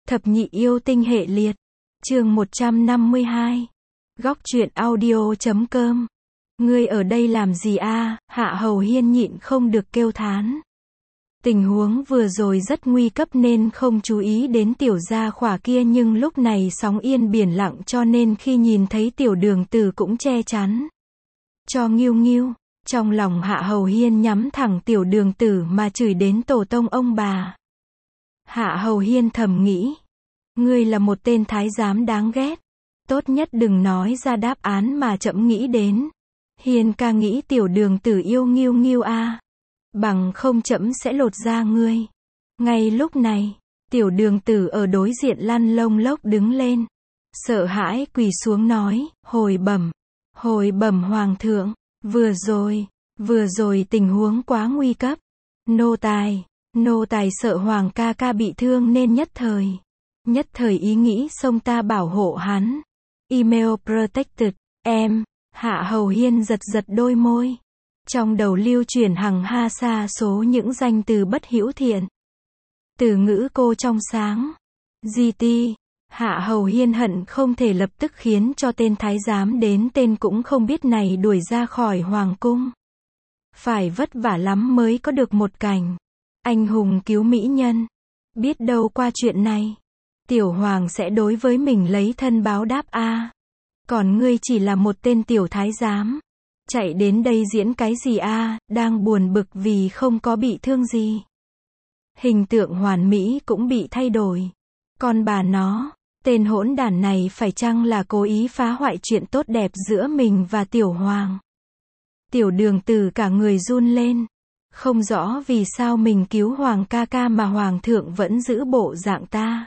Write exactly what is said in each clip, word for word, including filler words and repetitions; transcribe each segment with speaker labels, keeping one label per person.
Speaker 1: Thập nhị yêu tinh hệ liệt. Chương một trăm năm mươi hai. Góc truyện audio chấm com. Ngươi ở đây làm gì a? Hạ Hầu Hiên nhịn không được kêu thán. Tình huống vừa rồi rất nguy cấp nên không chú ý đến tiểu gia khỏa kia, nhưng lúc này sóng yên biển lặng cho nên khi nhìn thấy tiểu đường tử cũng che chắn cho Nghiêu Nghiêu. Trong lòng Hạ Hầu Hiên nhắm thẳng tiểu đường tử mà chửi đến tổ tông ông bà. Hạ Hầu Hiên thầm nghĩ, ngươi là một tên thái giám đáng ghét, tốt nhất đừng nói ra đáp án mà trẫm nghĩ đến. Hiên ca nghĩ tiểu đường tử yêu Nghiêu Nghiêu a, bằng không trẫm sẽ lột da ngươi. Ngay lúc này, tiểu đường tử ở đối diện lăn lông lốc đứng lên, sợ hãi quỳ xuống nói, hồi bẩm, hồi bẩm hoàng thượng, vừa rồi, vừa rồi tình huống quá nguy cấp. Nô tài, nô tài sợ hoàng ca ca bị thương nên nhất thời, nhất thời ý nghĩ xông ta bảo hộ hắn. Email protected, em. Hạ Hầu Hiên giật giật đôi môi. Trong đầu lưu chuyển hằng ha sa số những danh từ bất hữu thiện. Từ ngữ cô trong sáng. giê tê. Hạ Hầu Hiên hận không thể lập tức khiến cho tên thái giám đến tên cũng không biết này đuổi ra khỏi hoàng cung. Phải vất vả lắm mới có được một cảnh anh hùng cứu mỹ nhân. Biết đâu qua chuyện này, tiểu hoàng sẽ đối với mình lấy thân báo đáp a. Còn ngươi chỉ là một tên tiểu thái giám, chạy đến đây diễn cái gì a? Đang buồn bực vì không có bị thương gì. Hình tượng hoàn mỹ cũng bị thay đổi. Con bà nó, tên hỗn đản này phải chăng là cố ý phá hoại chuyện tốt đẹp giữa mình và tiểu hoàng? Tiểu đường tử cả người run lên, không rõ vì sao mình cứu hoàng ca ca mà hoàng thượng vẫn giữ bộ dạng ta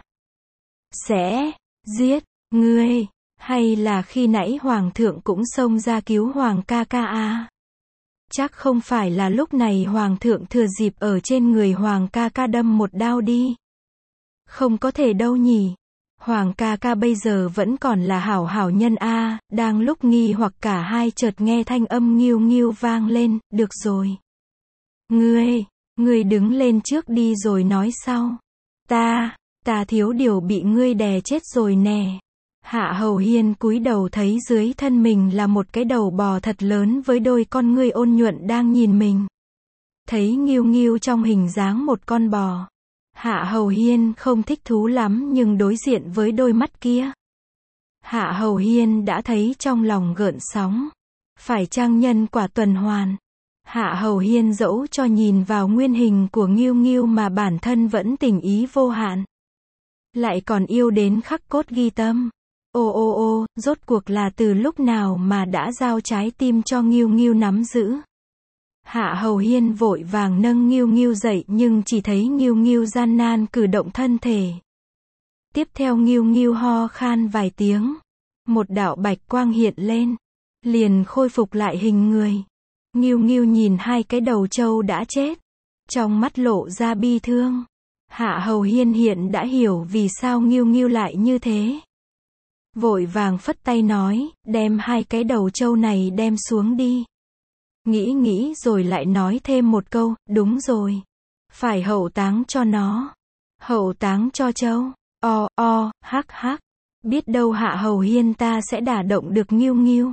Speaker 1: sẽ giết ngươi, hay là khi nãy hoàng thượng cũng xông ra cứu hoàng ca ca à? Chắc không phải là lúc này hoàng thượng thừa dịp ở trên người hoàng ca ca đâm một đao đi. Không có thể đâu nhỉ. Hoàng ca ca bây giờ vẫn còn là hảo hảo nhân a. À. Đang lúc nghi hoặc cả hai chợt nghe thanh âm Nghiêu Nghiêu vang lên, được rồi. Ngươi, ngươi đứng lên trước đi rồi nói sau. Ta, ta thiếu điều bị ngươi đè chết rồi nè. Hạ Hầu Hiên cúi đầu thấy dưới thân mình là một cái đầu bò thật lớn với đôi con ngươi ôn nhuận đang nhìn mình. Thấy Nghiêu Nghiêu trong hình dáng một con bò, Hạ Hầu Hiên không thích thú lắm, nhưng đối diện với đôi mắt kia, Hạ Hầu Hiên đã thấy trong lòng gợn sóng. Phải chăng nhân quả tuần hoàn? Hạ Hầu Hiên dẫu cho nhìn vào nguyên hình của Nghiêu Nghiêu mà bản thân vẫn tình ý vô hạn, lại còn yêu đến khắc cốt ghi tâm. Ô ô ô, rốt cuộc là từ lúc nào mà đã giao trái tim cho Nghiêu Nghiêu nắm giữ? Hạ Hầu Hiên vội vàng nâng Nghiêu Nghiêu dậy, nhưng chỉ thấy Nghiêu Nghiêu gian nan cử động thân thể. Tiếp theo Nghiêu Nghiêu ho khan vài tiếng, một đạo bạch quang hiện lên, liền khôi phục lại hình người. Nghiêu Nghiêu nhìn hai cái đầu trâu đã chết, trong mắt lộ ra bi thương. Hạ Hầu Hiên hiện đã hiểu vì sao Nghiêu Nghiêu lại như thế. Vội vàng phất tay nói, đem hai cái đầu trâu này đem xuống đi. Nghĩ nghĩ rồi lại nói thêm một câu, đúng rồi, phải hậu táng cho nó. Hậu táng cho trâu. O o, hắc hắc. Biết đâu Hạ Hầu Hiên ta sẽ đả động được Nghiêu Nghiêu.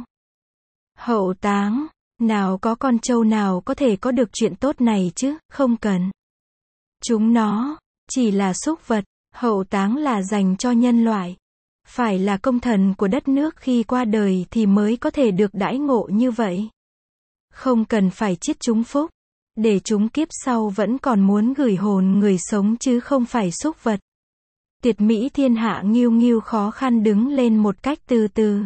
Speaker 1: Hậu táng, nào có con trâu nào có thể có được chuyện tốt này chứ, không cần. Chúng nó chỉ là súc vật, hậu táng là dành cho nhân loại. Phải là công thần của đất nước khi qua đời thì mới có thể được đãi ngộ như vậy. Không cần phải chiết chúng phúc, để chúng kiếp sau vẫn còn muốn gửi hồn người sống chứ không phải súc vật. Tuyệt mỹ thiên hạ. Nghiêu Nghiêu khó khăn đứng lên một cách từ từ.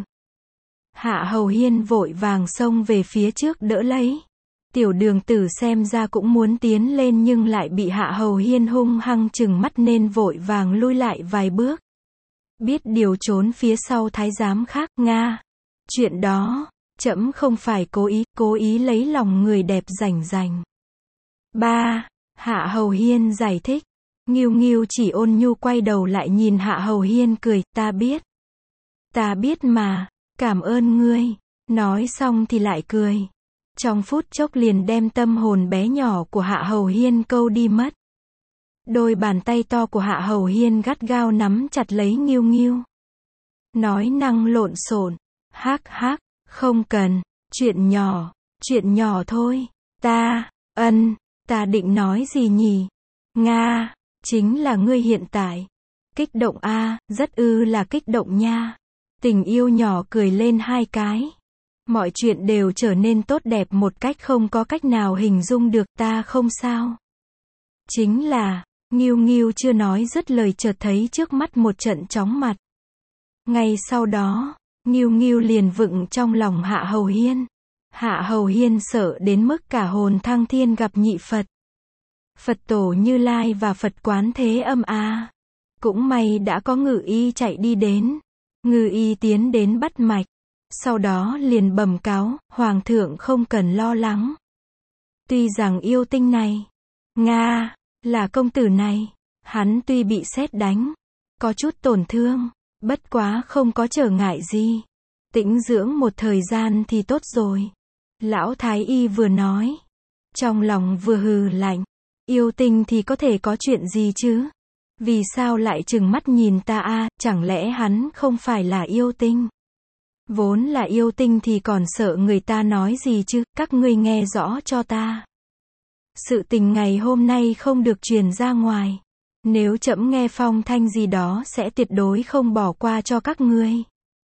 Speaker 1: Hạ Hầu Hiên vội vàng xông về phía trước đỡ lấy. Tiểu đường tử xem ra cũng muốn tiến lên nhưng lại bị Hạ Hầu Hiên hung hăng trừng mắt nên vội vàng lui lại vài bước. Biết điều trốn phía sau thái giám khác. Nga, chuyện đó, trẫm không phải cố ý, cố ý lấy lòng người đẹp rảnh rành. Ba, Hạ Hầu Hiên giải thích. Nghiêu Nghiêu chỉ ôn nhu quay đầu lại nhìn Hạ Hầu Hiên cười, ta biết. Ta biết mà, cảm ơn ngươi. Nói xong thì lại cười. Trong phút chốc liền đem tâm hồn bé nhỏ của Hạ Hầu Hiên câu đi mất. Đôi bàn tay to của Hạ Hầu Hiên gắt gao nắm chặt lấy Nghiêu Nghiêu. Nói năng lộn xộn, hắc hắc, không cần, chuyện nhỏ, chuyện nhỏ thôi, ta, ân, ta định nói gì nhỉ? Nga, chính là ngươi hiện tại. Kích động a, rất ư là kích động nha. Tình yêu nhỏ cười lên hai cái. Mọi chuyện đều trở nên tốt đẹp một cách không có cách nào hình dung được, ta không sao. Chính là, Nghiêu Nghiêu chưa nói dứt lời chợt thấy trước mắt một trận chóng mặt. Ngay sau đó, Nghiêu Nghiêu liền vựng trong lòng Hạ Hầu Hiên. Hạ Hầu Hiên sợ đến mức cả hồn thăng thiên gặp nhị Phật. Phật tổ Như Lai và Phật Quán Thế Âm a. Cũng may đã có Ngự Y chạy đi đến. Ngự Y tiến đến bắt mạch. Sau đó liền bẩm cáo, Hoàng thượng không cần lo lắng. Tuy rằng yêu tinh này, Nga, là công tử này, hắn tuy bị sét đánh, có chút tổn thương, bất quá không có trở ngại gì. Tĩnh dưỡng một thời gian thì tốt rồi. Lão Thái Y vừa nói, trong lòng vừa hừ lạnh. Yêu tinh thì có thể có chuyện gì chứ? Vì sao lại trừng mắt nhìn ta a? Chẳng lẽ hắn không phải là yêu tinh? Vốn là yêu tinh thì còn sợ người ta nói gì chứ? Các ngươi nghe rõ cho ta. Sự tình ngày hôm nay không được truyền ra ngoài. Nếu trẫm nghe phong thanh gì đó sẽ tuyệt đối không bỏ qua cho các ngươi.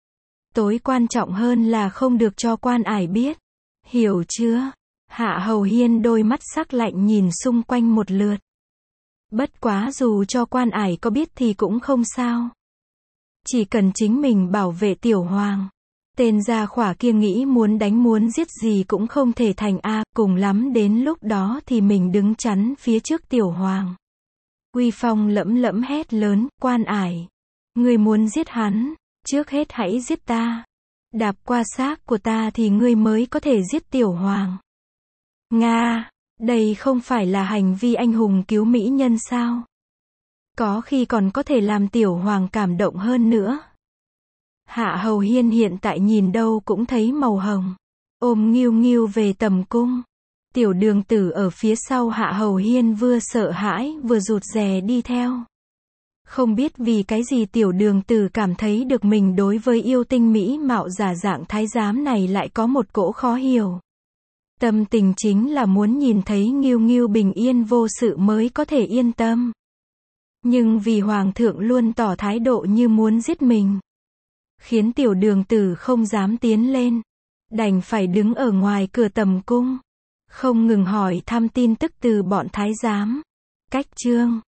Speaker 1: Tối quan trọng hơn là không được cho quan ải biết. Hiểu chưa? Hạ Hầu Hiên đôi mắt sắc lạnh nhìn xung quanh một lượt. Bất quá dù cho quan ải có biết thì cũng không sao. Chỉ cần chính mình bảo vệ tiểu hoàng. Tên gia khỏa kia nghĩ muốn đánh muốn giết gì cũng không thể thành a, cùng lắm đến lúc đó thì mình đứng chắn phía trước tiểu hoàng. Uy phong lẫm lẫm hét lớn, quan ải. Ngươi muốn giết hắn, trước hết hãy giết ta. Đạp qua xác của ta thì ngươi mới có thể giết tiểu hoàng. Nga, đây không phải là hành vi anh hùng cứu mỹ nhân sao? Có khi còn có thể làm tiểu hoàng cảm động hơn nữa. Hạ Hầu Hiên hiện tại nhìn đâu cũng thấy màu hồng. Ôm Nghiêu Nghiêu về tầm cung. Tiểu đường tử ở phía sau Hạ Hầu Hiên vừa sợ hãi vừa rụt rè đi theo. Không biết vì cái gì tiểu đường tử cảm thấy được mình đối với yêu tinh mỹ mạo giả dạng thái giám này lại có một cỗ khó hiểu. Tâm tình chính là muốn nhìn thấy Nghiêu Nghiêu bình yên vô sự mới có thể yên tâm. Nhưng vì Hoàng thượng luôn tỏ thái độ như muốn giết mình, khiến tiểu đường tử không dám tiến lên. Đành phải đứng ở ngoài cửa tầm cung. Không ngừng hỏi thăm tin tức từ bọn thái giám. Cách chương